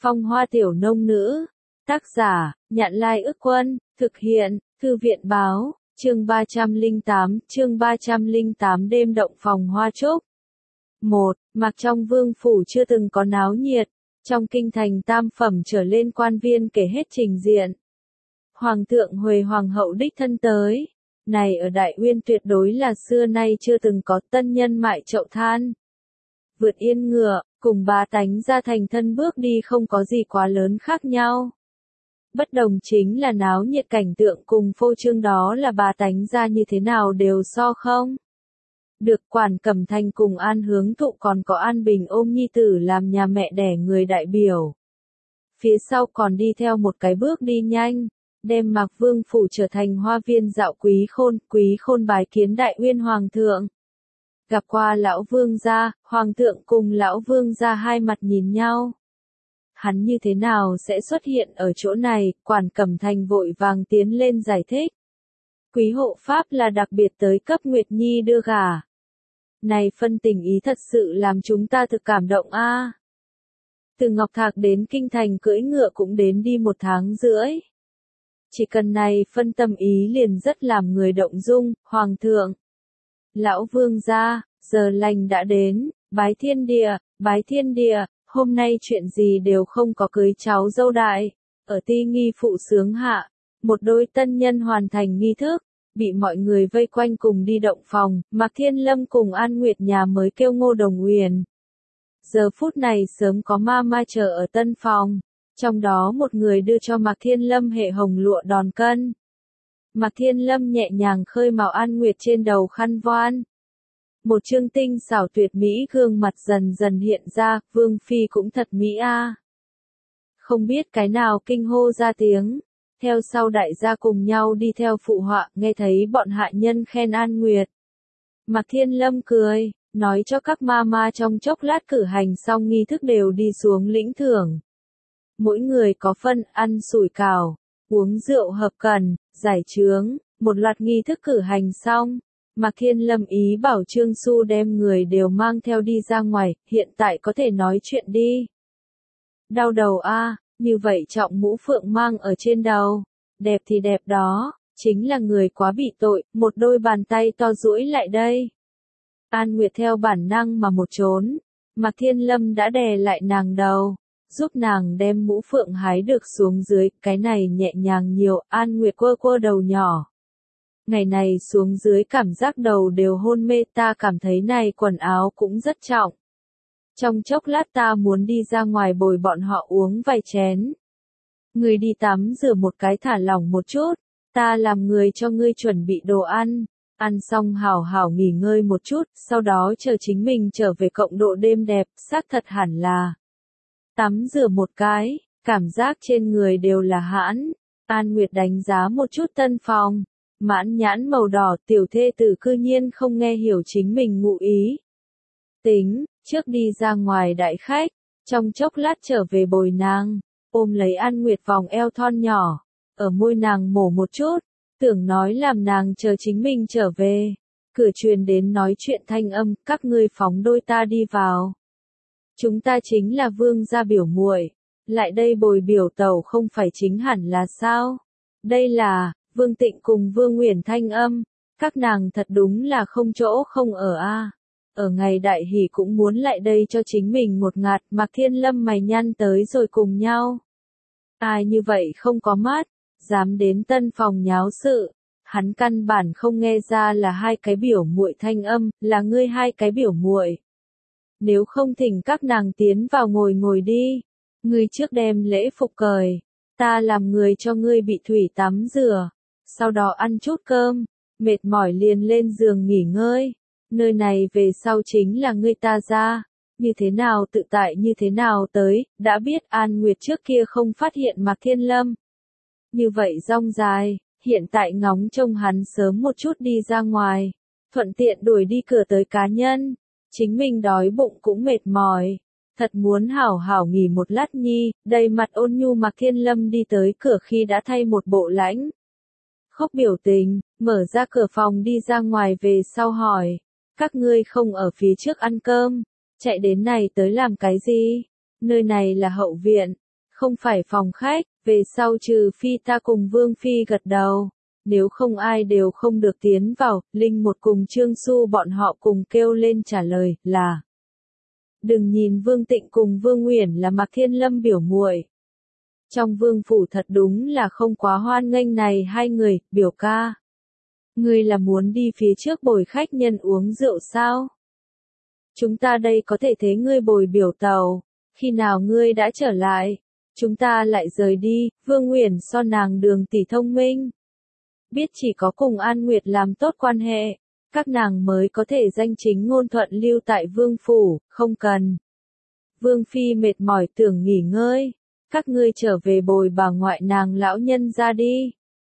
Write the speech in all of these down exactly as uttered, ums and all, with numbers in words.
Phong Hoa Tiểu Nông Nữ. Tác giả, Nhạn Lai Ức Quân. Thực hiện, Thư viện Báo. Chương ba trăm lẻ tám, chương ba trăm lẻ tám đêm động phòng hoa trúc. một. Mặc trong vương phủ chưa từng có náo nhiệt, trong kinh thành tam phẩm trở lên quan viên kể hết trình diện. Hoàng thượng Huệ Hoàng hậu đích thân tới. Này ở Đại Uyên tuyệt đối là xưa nay chưa từng có, tân nhân mại chậu than. Vượt yên ngựa, cùng bá tánh ra thành thân bước đi không có gì quá lớn khác nhau. Bất đồng chính là náo nhiệt cảnh tượng cùng phô trương đó là bá tánh ra như thế nào đều so không. Được Quản Cẩm Thành cùng An Hướng Thụ còn có An Bình ôm nhi tử làm nhà mẹ đẻ người đại biểu. Phía sau còn đi theo một cái bước đi nhanh, đem Mạc Vương phủ trở thành hoa viên dạo Quý Khôn, Quý Khôn bái kiến Đại Uyên Hoàng thượng. Gặp qua lão vương gia, Hoàng thượng cùng lão vương gia hai mặt nhìn nhau. Hắn như thế nào sẽ xuất hiện ở chỗ này, Quản Cẩm Thành vội vàng tiến lên giải thích. Quý hộ pháp là đặc biệt tới cấp Nguyệt Nhi đưa gả. Này phân tình ý thật sự làm chúng ta thực cảm động a. À. Từ Ngọc Thạc đến Kinh Thành cưỡi ngựa cũng đến đi một tháng rưỡi. Chỉ cần này phân tâm ý liền rất làm người động dung, Hoàng thượng. Lão vương gia, giờ lành đã đến, bái thiên địa, bái thiên địa, hôm nay chuyện gì đều không có cưới cháu dâu đại. Ở ti nghi phụ sướng hạ, một đôi tân nhân hoàn thành nghi thức, bị mọi người vây quanh cùng đi động phòng, Mạc Thiên Lâm cùng An Nguyệt nhà mới kêu Ngô Đồng Uyển. Giờ phút này sớm có ma ma chờ ở tân phòng, trong đó một người đưa cho Mạc Thiên Lâm hệ hồng lụa đòn cân. Mạc Thiên Lâm nhẹ nhàng khơi màu An Nguyệt trên đầu khăn voan. Một trương tinh xảo tuyệt mỹ gương mặt dần dần hiện ra, Vương Phi cũng thật mỹ a. À. Không biết cái nào kinh hô ra tiếng, theo sau đại gia cùng nhau đi theo phụ họa, nghe thấy bọn hạ nhân khen An Nguyệt. Mạc Thiên Lâm cười, nói cho các ma ma trong chốc lát cử hành xong nghi thức đều đi xuống lĩnh thưởng. Mỗi người có phân ăn sủi cảo, uống rượu hợp cần, giải chướng, một loạt nghi thức cử hành xong. Mạc Thiên Lâm ý bảo Trương Xu đem người đều mang theo đi ra ngoài, hiện tại có thể nói chuyện đi. Đau đầu a, à, như vậy trọng mũ phượng mang ở trên đầu, đẹp thì đẹp đó, chính là người quá bị tội, một đôi bàn tay to duỗi lại đây. An Nguyệt theo bản năng mà một trốn, Mạc Thiên Lâm đã đè lại nàng đầu, giúp nàng đem mũ phượng hái được xuống dưới, cái này nhẹ nhàng nhiều, An Nguyệt quơ quơ đầu nhỏ. Ngày này xuống dưới cảm giác đầu đều hôn mê, ta cảm thấy này quần áo cũng rất trọng. Trong chốc lát ta muốn đi ra ngoài bồi bọn họ uống vài chén. Người đi tắm rửa một cái thả lỏng một chút, ta làm người cho ngươi chuẩn bị đồ ăn. Ăn xong hảo hảo nghỉ ngơi một chút, sau đó chờ chính mình trở về cộng độ đêm đẹp, xác thật hẳn là. Tắm rửa một cái, cảm giác trên người đều là hãn. An Nguyệt đánh giá một chút tân phòng. Mãn nhãn màu đỏ, tiểu thê tử cư nhiên không nghe hiểu chính mình ngụ ý. Tính, trước đi ra ngoài đại khách, trong chốc lát trở về bồi nàng, ôm lấy An Nguyệt vòng eo thon nhỏ, ở môi nàng mổ một chút, tưởng nói làm nàng chờ chính mình trở về. Cửa truyền đến nói chuyện thanh âm, các ngươi phóng đôi ta đi vào. Chúng ta chính là vương gia biểu muội, lại đây bồi biểu tẩu không phải chính hẳn là sao? Đây là Vương Tịnh cùng Vương Uyển thanh âm, các nàng thật đúng là không chỗ không ở a. À. Ở ngày đại hỷ cũng muốn lại đây cho chính mình một ngạt, Mạc Thiên Lâm mày nhăn tới rồi cùng nhau. Ai như vậy không có mắt, dám đến tân phòng nháo sự, hắn căn bản không nghe ra là hai cái biểu muội thanh âm, là ngươi hai cái biểu muội. Nếu không thỉnh các nàng tiến vào ngồi ngồi đi, ngươi trước đem lễ phục cởi, ta làm người cho ngươi bị thủy tắm rửa. Sau đó ăn chút cơm, mệt mỏi liền lên giường nghỉ ngơi, nơi này về sau chính là ngươi ta ra, như thế nào tự tại như thế nào tới, đã biết An Nguyệt trước kia không phát hiện Mạc Thiên Lâm. Như vậy rong dài, hiện tại ngóng trông hắn sớm một chút đi ra ngoài, thuận tiện đuổi đi cửa tới cá nhân, chính mình đói bụng cũng mệt mỏi, thật muốn hảo hảo nghỉ một lát nhi, đầy mặt ôn nhu Mạc Thiên Lâm đi tới cửa khi đã thay một bộ lãnh. Khóc biểu tình, mở ra cửa phòng đi ra ngoài về sau hỏi, các ngươi không ở phía trước ăn cơm, chạy đến này tới làm cái gì? Nơi này là hậu viện, không phải phòng khách, về sau trừ phi ta cùng Vương Phi gật đầu. Nếu không ai đều không được tiến vào, Linh một cùng Trương Xu bọn họ cùng kêu lên trả lời, là. Đừng nhìn Vương Tịnh cùng Vương Uyển là Mạc Thiên Lâm biểu muội. Trong vương phủ thật đúng là không quá hoan nghênh này hai người, biểu ca. Ngươi là muốn đi phía trước bồi khách nhân uống rượu sao? Chúng ta đây có thể thế ngươi bồi biểu tàu, khi nào ngươi đã trở lại, chúng ta lại rời đi, Vương Uyển so nàng Đường tỷ thông minh. Biết chỉ có cùng An Nguyệt làm tốt quan hệ, các nàng mới có thể danh chính ngôn thuận lưu tại vương phủ, không cần. Vương Phi mệt mỏi tưởng nghỉ ngơi, các ngươi trở về bồi bà ngoại nàng lão nhân ra đi.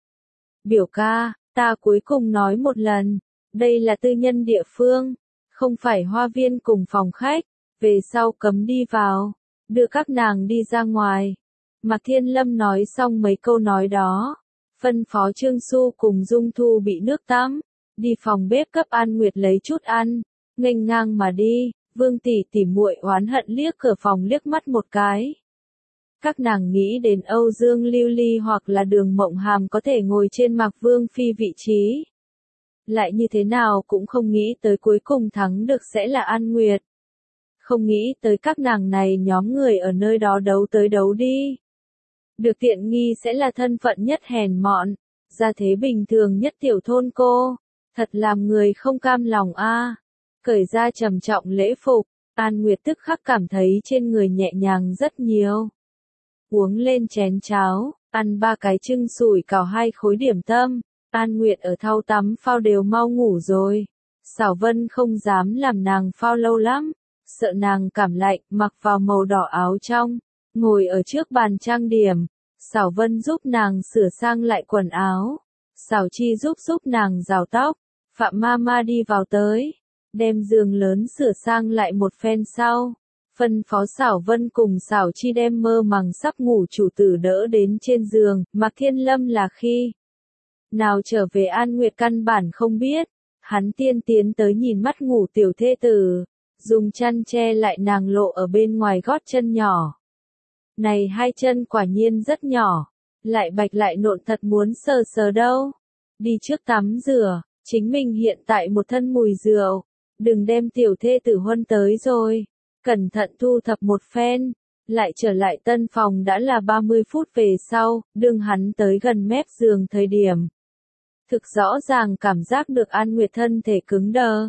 Biểu ca, ta cuối cùng nói một lần, đây là tư nhân địa phương, không phải hoa viên cùng phòng khách, về sau cấm đi vào, đưa các nàng đi ra ngoài. Mạc Thiên Lâm nói xong mấy câu nói đó, phân phó Trương Xu cùng Dung Thu bị nước tắm, đi phòng bếp cấp An Nguyệt lấy chút ăn, nghênh ngang mà đi. Vương tỷ tỷ muội oán hận liếc cửa phòng liếc mắt một cái. Các nàng nghĩ đến Âu Dương Lưu Ly hoặc là Đường Mộng Hàm có thể ngồi trên Mạc Vương Phi vị trí. Lại như thế nào cũng không nghĩ tới cuối cùng thắng được sẽ là An Nguyệt. Không nghĩ tới các nàng này nhóm người ở nơi đó đấu tới đấu đi. Được tiện nghi sẽ là thân phận nhất hèn mọn, gia thế bình thường nhất tiểu thôn cô. Thật làm người không cam lòng a. À. Cởi ra trầm trọng lễ phục, An Nguyệt tức khắc cảm thấy trên người nhẹ nhàng rất nhiều. Uống lên chén cháo, ăn ba cái trưng sủi cảo hai khối điểm tâm, An Nguyệt ở thau tắm phao đều mau ngủ rồi. Xảo Vân không dám làm nàng phao lâu lắm, sợ nàng cảm lạnh, mặc vào màu đỏ áo trong, ngồi ở trước bàn trang điểm. Xảo Vân giúp nàng sửa sang lại quần áo, Xảo Chi giúp giúp nàng rào tóc, Phạm Mama đi vào tới, đem giường lớn sửa sang lại một phen sau, phân phó Xảo Vân cùng Xảo Chi đem mơ màng sắp ngủ chủ tử đỡ đến trên giường. Mạc Thiên Lâm là khi nào trở về An Nguyệt căn bản không biết, hắn tiên tiến tới nhìn mắt ngủ tiểu thê tử, dùng chăn che lại nàng lộ ở bên ngoài gót chân nhỏ. Này hai chân quả nhiên rất nhỏ, lại bạch lại nộn thật muốn sờ sờ đâu. Đi trước tắm rửa, chính mình hiện tại một thân mùi rượu, đừng đem tiểu thê tử huân tới rồi. Cẩn thận thu thập một phen, lại trở lại tân phòng đã là ba mươi phút về sau, đương hắn tới gần mép giường thời điểm. Thực rõ ràng cảm giác được An Nguyệt thân thể cứng đờ.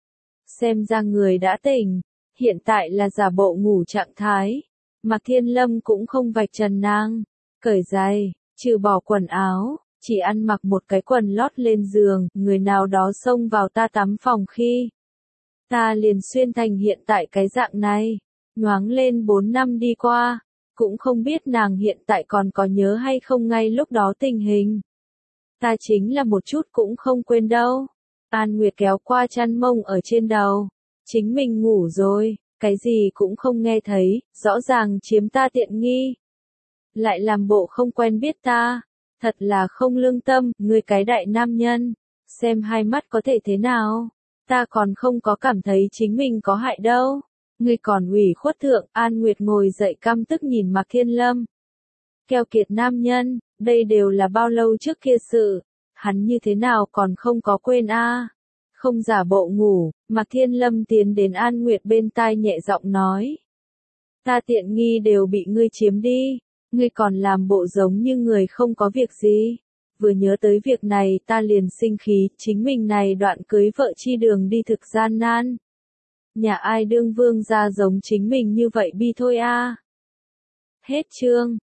Xem ra người đã tỉnh, hiện tại là giả bộ ngủ trạng thái. Mạc Thiên Lâm cũng không vạch trần nàng, cởi giày, trừ bỏ quần áo, chỉ ăn mặc một cái quần lót lên giường, người nào đó xông vào ta tắm phòng khi. Ta liền xuyên thành hiện tại cái dạng này, nhoáng lên bốn năm đi qua, cũng không biết nàng hiện tại còn có nhớ hay không ngay lúc đó tình hình. Ta chính là một chút cũng không quên đâu. An Nguyệt kéo qua chăn mông ở trên đầu, chính mình ngủ rồi, cái gì cũng không nghe thấy, rõ ràng chiếm ta tiện nghi. Lại làm bộ không quen biết ta, thật là không lương tâm, ngươi cái đại nam nhân, xem hai mắt có thể thế nào. Ta còn không có cảm thấy chính mình có hại đâu. Ngươi còn ủy khuất thượng. An Nguyệt ngồi dậy căm tức nhìn Mạc Thiên Lâm. Keo kiệt nam nhân, đây đều là bao lâu trước kia sự. Hắn như thế nào còn không có quên a? À? Không giả bộ ngủ, Mạc Thiên Lâm tiến đến An Nguyệt bên tai nhẹ giọng nói. Ta tiện nghi đều bị ngươi chiếm đi. Ngươi còn làm bộ giống như người không có việc gì. Vừa nhớ tới việc này ta liền sinh khí, chính mình này đoạn cưới vợ chi đường đi thực gian nan. Nhà ai đương vương gia giống chính mình như vậy bi thôi a. À. Hết chương.